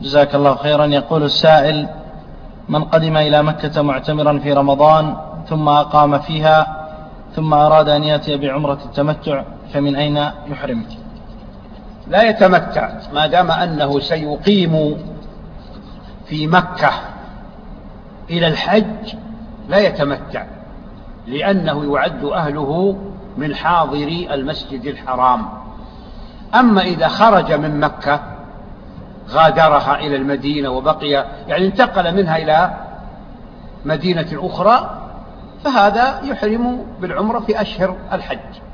جزاك الله خيرا. يقول السائل: من قدم إلى مكة معتمرا في رمضان ثم أقام فيها ثم أراد أن يأتي بعمرة التمتع فمن أين يحرم؟ لا يتمتع ما دام أنه سيقيم في مكة إلى الحج، لا يتمتع، لأنه يعد أهله من حاضري المسجد الحرام. أما إذا خرج من مكة غادرها إلى المدينة وبقي، يعني انتقل منها إلى مدينة أخرى، فهذا يحرم بالعمرة في أشهر الحج.